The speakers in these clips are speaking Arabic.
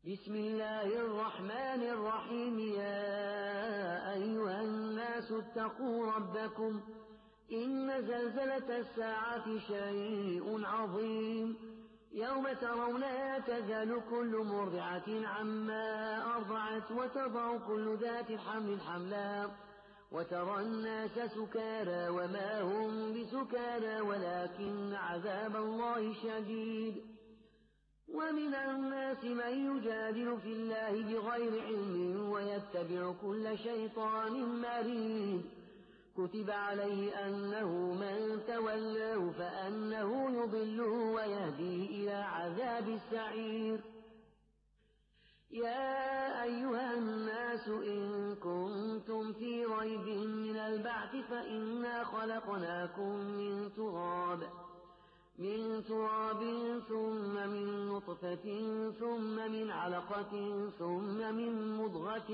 بسم الله الرحمن الرحيم. يا أيها الناس اتقوا ربكم إن زلزلة الساعة شيء عظيم يوم ترونها تذهل كل مرضعة عما أرضعت وتضع كل ذات حمل حملها وترى الناس سكارى وما هم بسكارى ولكن عذاب الله شديد. ومن الناس من يجادل في الله بغير علم ويتبع كل شيطان مريد كتب عليه أنه من تولاه فأنه يضله ويهديه إلى عذاب السعير. يا أيها الناس إن كنتم في ريب من البعث فإنا خلقناكم من تراب ثم من نطفة ثم من علقة ثم من مضغة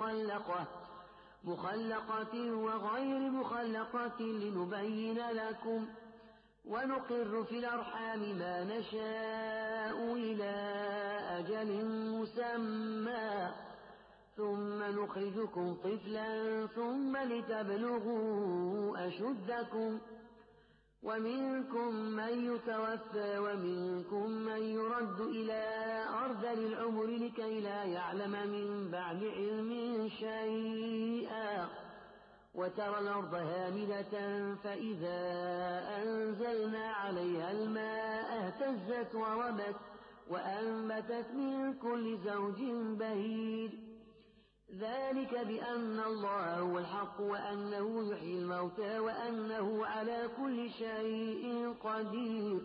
مخلقة وغير مخلقة لنبين لكم ونقر في الأرحام ما نشاء إلى أجل مسمى ثم نخرجكم طفلا ثم لتبلغوا أشدكم ومنكم من يتوفى ومنكم من يرد إلى أرذل العمر لكي لا يعلم من بعد علم شيئا وترى الأرض هامدة فإذا أنزلنا عليها الماء اهتزت وربت وأنبتت من كل زوج بهيج ذلك بأن الله هو الحق وأنه يحيي الموتى وأنه على كل شيء قدير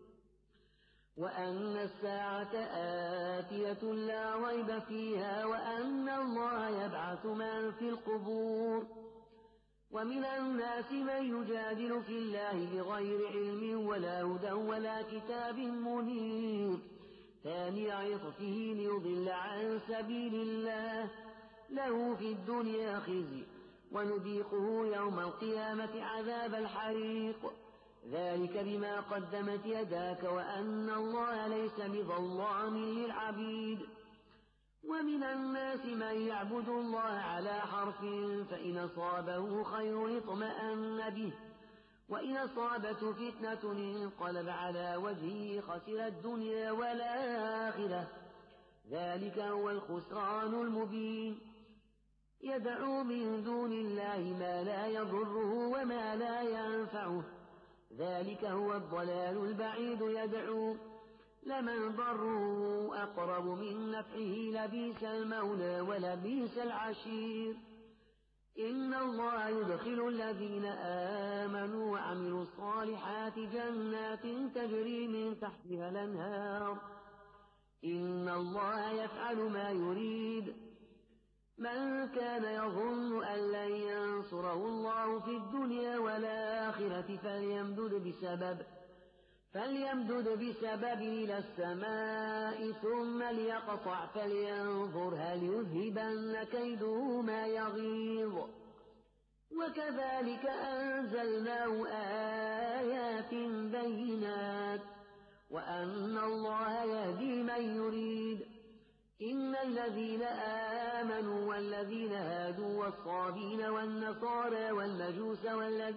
وأن الساعة آتية لا ريب فيها وأن الله يبعث من في القبور. ومن الناس من يجادل في الله بغير علم ولا هدى ولا كتاب منير ثاني عطفه ليضل عن سبيل الله له في الدنيا خزي ونذيقه يوم القيامة عذاب الحريق ذلك بما قدمت يداك وأن الله ليس بظلام للعبيد. ومن الناس من يعبد الله على حرف فإن أصابه خير اطمأن به وإن أصابته فتنة انقلب على وجهه خسر الدنيا والآخرة ذلك هو الخسران المبين. يدعو من دون الله ما لا يضره وما لا ينفعه ذلك هو الضلال البعيد. يدعو لمن ضره أقرب من نفعه لبئس المولى ولبئس العشير. إن الله يدخل الذين آمنوا وعملوا الصالحات جنات تجري من تحتها الأنهار إن الله يفعل ما يريد. من كان يظن أن لن ينصره الله في الدنيا والآخرة فليمدد بسبب إلى السماء ثم ليقطع فلينظر هل يذهبن كيده ما يغيظ. وكذلك أنزلناه آيات بينات وأن الله يهدي من يريد. إن الذين آمنوا والذين هادوا والصابين والنصارى والمجوس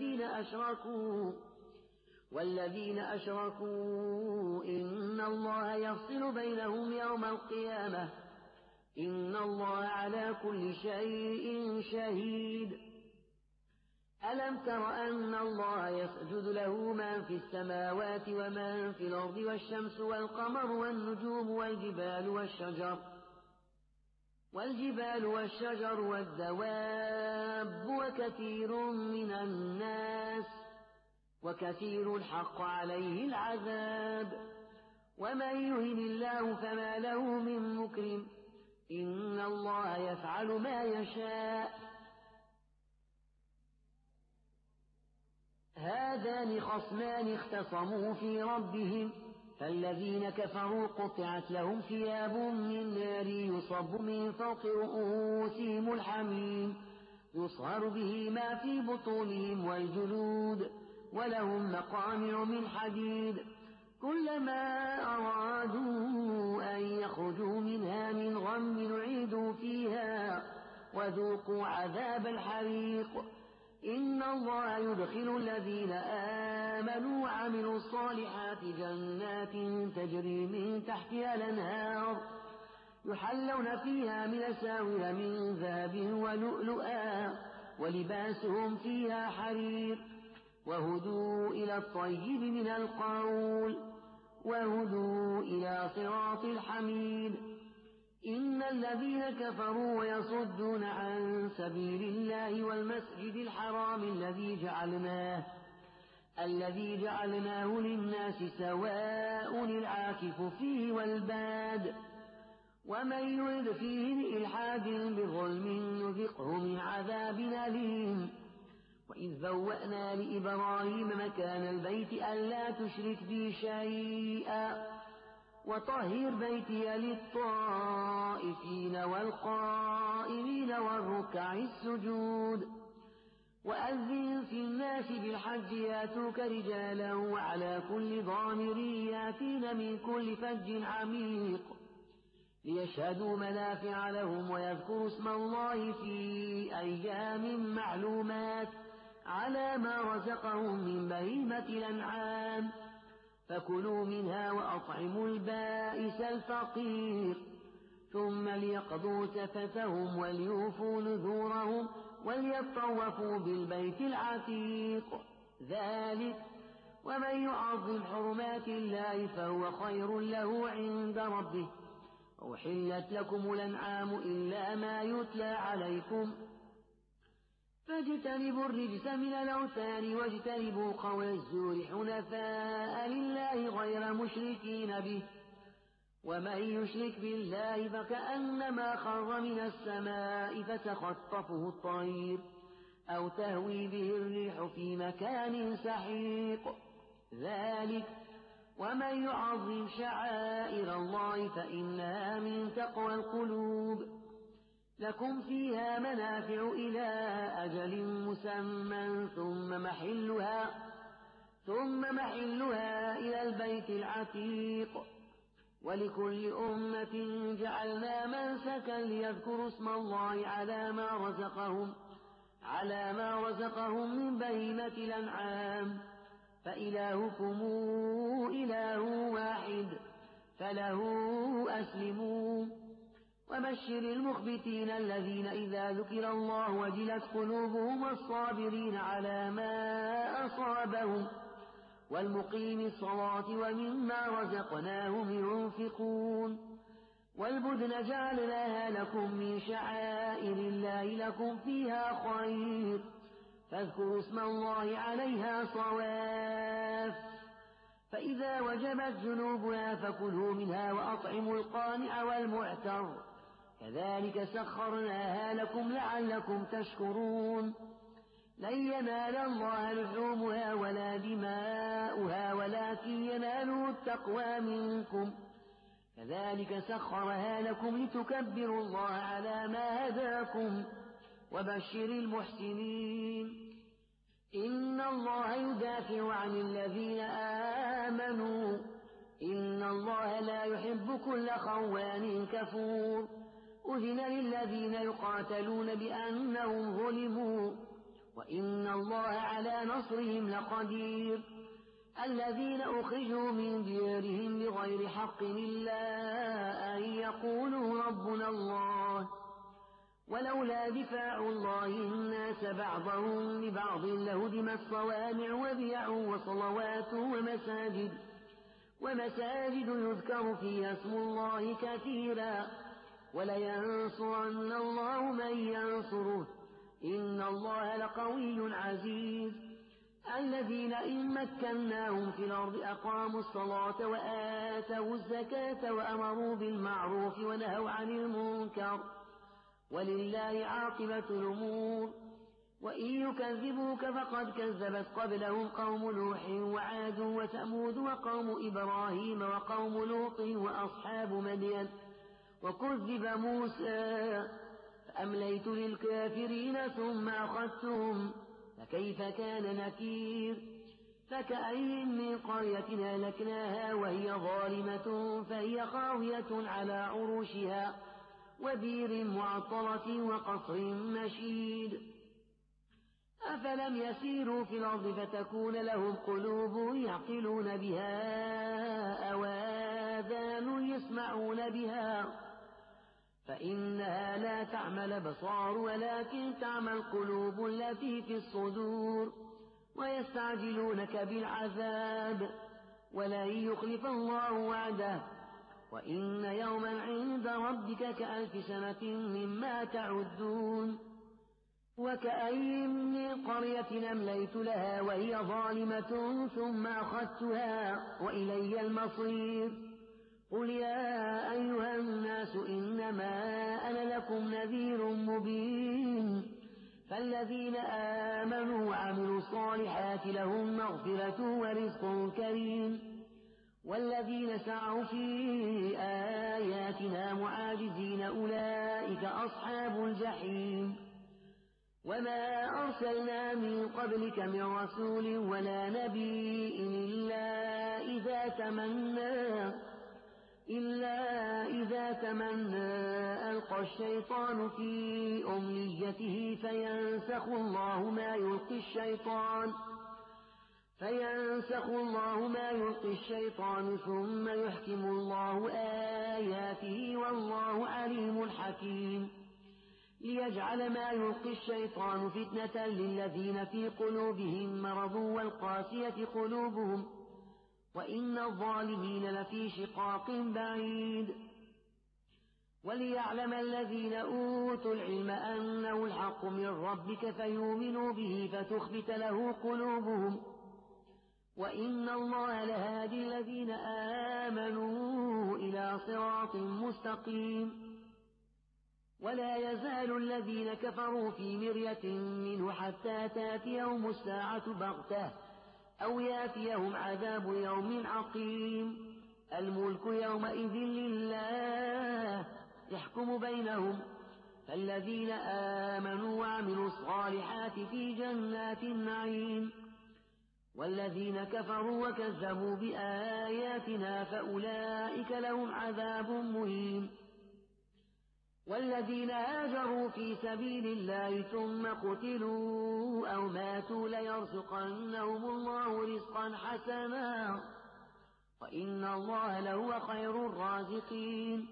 والذين أشركوا إن الله يفصل بينهم يوم القيامة إن الله على كل شيء شهيد. ألم تر أن الله يسجد له من في السماوات ومن في الأرض والشمس والقمر والنجوم والجبال والشجر والدواب وكثير حق عليه العذاب ومن يهن الله فما له من مكرم إن الله يفعل ما يشاء. هذان خصمان اختصموا في ربهم فالذين كفروا قطعت لهم ثياب من نار يصب من فوق رؤوسهم الحميم يصهر به ما في بطونهم والجلود ولهم مقامع من حديد كلما أرادوا أن يخرجوا منها من وذوقوا عذاب الحريق إن الله يدخل الذين آمنوا وعملوا الصالحات جنات تجري من تحتها الأنهار يحلون فيها من أساور من ذهب ولؤلؤا ولباسهم فيها حرير وهدوا إلى الطيب من القول وهدوا إلى صراط الحميد إن الذين كفروا ويصدون عن سبيل الله والمسجد الحرام الذي جعلناه للناس سواء العاكف فيه والباد ومن يرد فيه بإلحاد بظلم نذقه من عذاب أليم وإذ بوأنا لإبراهيم مكان البيت ألا تشرك بي شيئا وطهر بيتي للطائفين والقائمين والركع السجود وأذن في الناس بالحج ياتوك رجالا وعلى كل ضامر ياتين من كل فج عميق ليشهدوا منافع لهم ويذكروا اسم الله في أيام معلومات على ما رزقهم من بهيمة الأنعام فكلوا منها وأطعموا البائس الفقير ثم ليقضوا تفثهم وليوفوا نذورهم وليطوفوا بالبيت العتيق ذلك ومن يعظم حرمات الله فهو خير له عند ربه وأحلت لكم الأنعام إلا ما يتلى عليكم فاجتنبوا الرجس من الأوثان واجتنبوا قول الزور حنفاء لله غير مشركين به ومن يشرك بالله فكأنما خر من السماء فتخطفه الطير أو تهوي به الريح في مكان سحيق ذلك ومن يعظم شعائر الله فإنها من تقوى القلوب لكم فيها منافع إلى أجل مسمى ثم محلها إلى البيت العتيق ولكل أمة جعلنا منسكا ليذكروا اسم الله على ما رزقهم من بهيمة الأنعام فإلهكم إله واحد فله أسلموا وبشر المخبتين الذين إذا ذكر الله وجلت قلوبهم والصابرين على ما أصابهم والمقيم الصلاة ومما رزقناهم ينفقون والبدن جعلناها لكم من شعائر الله لكم فيها خير فاذكروا اسم الله عليها صواف فإذا وجبت جنوبها فكلوا منها وأطعموا القانع والمعتر كذلك سخرناها لكم لعلكم تشكرون لن ينال الله لحومها ولا دماؤها ولكن يناله التقوى منكم كذلك سخرها لكم لتكبروا الله على ما هداكم وبشر المحسنين إن الله يدافع عن الذين آمنوا إن الله لا يحب كل خوان كفور أذن للذين يقاتلون بأنهم ظلموا وإن الله على نصرهم لقدير الذين أخرجوا من ديارهم بغير حق إلا أن يقولوا ربنا الله ولولا دفاع الله الناس بعضهم لبعض لهدمت صوامع وبيع وصلوات ومساجد يذكر فيها اسم الله كثيرا ولينصرن الله من ينصره إن الله لقوي عزيز الذين إن مكناهم في الأرض أقاموا الصلاة وآتوا الزكاة وأمروا بالمعروف ونهوا عن المنكر ولله عاقبة الأمور وإن يكذبوك فقد كذبت قبلهم قوم نوح وعاد وثمود وقوم إبراهيم وقوم لوط وأصحاب مدين وكذب موسى فأمليت للكافرين ثم أخذتهم فكيف كان نكير فكأي من قرية أهلكناها وهي ظالمة فهي خاوية على عروشها وبير معطلة وقصر مشيد أفلم يسيروا في الأرض فتكون لهم قلوب يعقلون بها أو آذان يسمعون بها فإنها لا تعمى الأبصار ولكن تعمى القلوب التي في الصدور ويستعجلونك بالعذاب ولن يخلف الله وعده وإن يوما عند ربك كألف سنة مما تعدون وكأين من قرية أمليت لها وهي ظالمة ثم أخذتها وإلي المصير قل يا أيها الناس إنما أنا لكم نذير مبين فالذين آمنوا وعملوا الصالحات لهم مغفرة ورزق كريم والذين سعوا في آياتنا معاجزين أولئك أصحاب الجحيم وما أرسلنا من قبلك من رسول ولا نبي إلا إذا تمنى ألقى الشيطان في أمنيته فينسخ الله ما يلقي الشيطان ثم يحكم الله آياته والله عليم حكيم ليجعل ما يلقي الشيطان فتنة للذين في قلوبهم مرض والقاسية قلوبهم وإن الظالمين لفي شقاق بعيد وليعلم الذين أوتوا العلم أنه الحق من ربك فيؤمنوا به فتخبت له قلوبهم وإن الله لهادي الذين آمنوا إلى صراط مستقيم ولا يزال الذين كفروا في مرية منه حتى تاتيهم الساعة بغتة أو ياتيهم عذاب يوم عقيم الملك يومئذ لله يحكم بينهم فالذين آمنوا وعملوا الصالحات في جنات النعيم والذين كفروا وكذبوا بآياتنا فأولئك لهم عذاب مهين والذين هاجروا في سبيل الله ثم قتلوا أو ماتوا ليرزقنهم الله رزقا حسنا وإن الله لهو خير الرازقين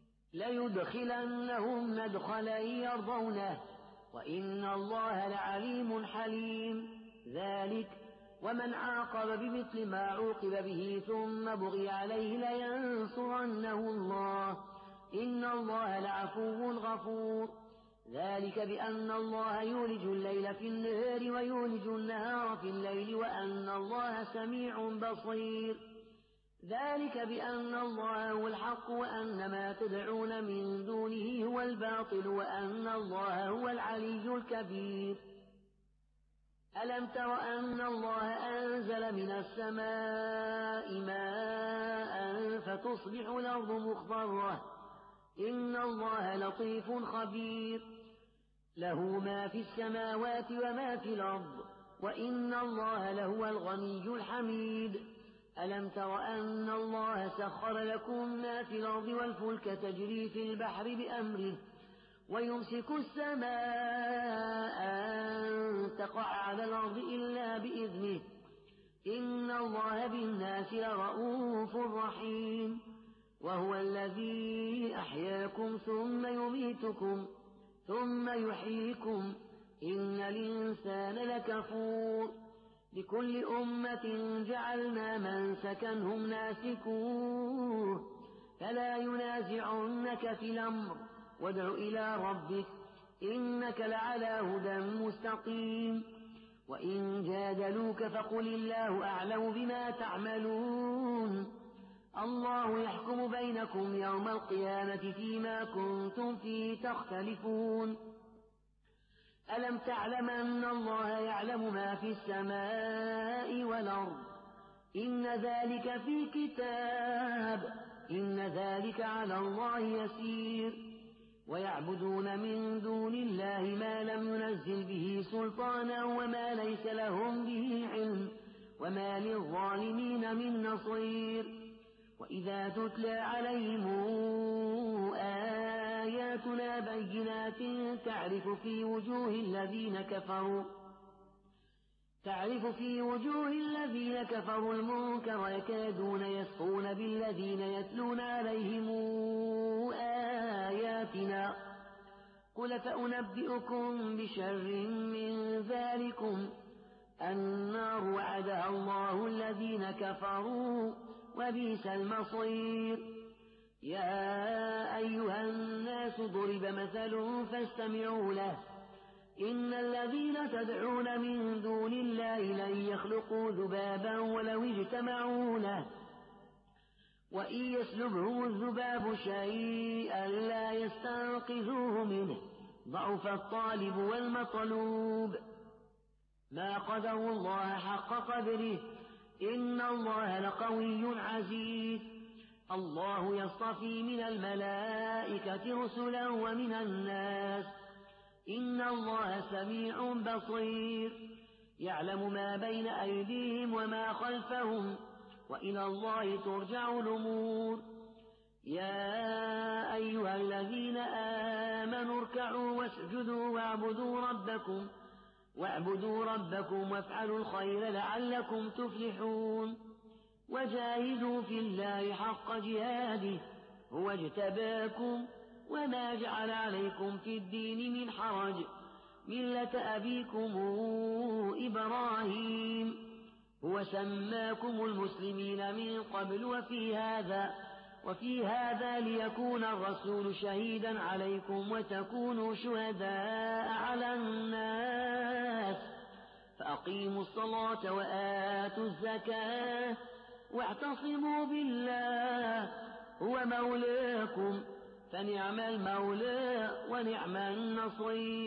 ليدخلنهم مدخلا يرضونه وإن الله لعليم حليم ذلك ومن عاقب بمثل ما عوقب به ثم بغي عليه لينصرنه الله إن الله لعفو غفور ذلك بأن الله يولج الليل في النهار ويولج النهار في الليل وأن الله سميع بصير ذلك بأن الله هو الحق وأن ما تدعون من دونه هو الباطل وأن الله هو العلي الكبير ألم تر أن الله أنزل من السماء ماء فتصبح الأرض مخضرة إن الله لطيف خبير له ما في السماوات وما في الأرض وإن الله لهو الغني الحميد ألم تر أن الله سخر لكم ما في الأرض والفلك تجري في البحر بأمره ويمسك السماء أن تقع على الأرض إلا بإذنه إن الله بالناس لرءوف رحيم وهو الذي أحياكم ثم يميتكم ثم يحييكم إن الإنسان لكفور لكل أمة جعلنا منسكا هم ناسكوه فلا ينازعنك في الأمر وادع إلى ربك إنك لعلى هدى مستقيم وإن جادلوك فقل الله أعلم بما تعملون الله يحكم بينكم يوم القيامة فيما كنتم فيه تختلفون ألم تعلم أن الله يعلم ما في السماء والأرض إن ذلك في كتاب إن ذلك على الله يسير ويعبدون من دون الله ما لم ينزل به سلطانا وما ليس لهم به علم وما للظالمين من نصير وإذا تتلى عليهم بينات تعرف في وجوه الذين كفروا المنكر يكادون يسقون بالذين يتلون عليهم آياتنا قل فأنبئكم بشر من ذلكم النار وعدها الله الذين كفروا وبئس المصير يا أيها الناس ضرب مثل فاستمعوا له إن الذين تدعون من دون الله لن يخلقوا ذبابا ولو اجتمعوا له وإن يسلبهم الذباب شيئا لا يستنقذوه منه ضعف الطالب والمطلوب ما قدروا الله حق قدره إن الله لقوي عزيز الله يصطفي من الملائكة رسلا ومن الناس إن الله سميع بصير يعلم ما بين أيديهم وما خلفهم وإلى الله ترجع الأمور يا أيها الذين آمنوا اركعوا واسجدوا واعبدوا ربكم وافعلوا الخير لعلكم تفلحون وجاهدوا في الله حق جهاده هو اجتباكم وما جعل عليكم في الدين من حرج ملة أبيكم إبراهيم هو سماكم المسلمين من قبل وفي هذا ليكون الرسول شهيدا عليكم وتكونوا شهداء على الناس فأقيموا الصلاة وآتوا الزكاة واعتصموا بالله هو مولاكم فنعم المولى ونعم النصير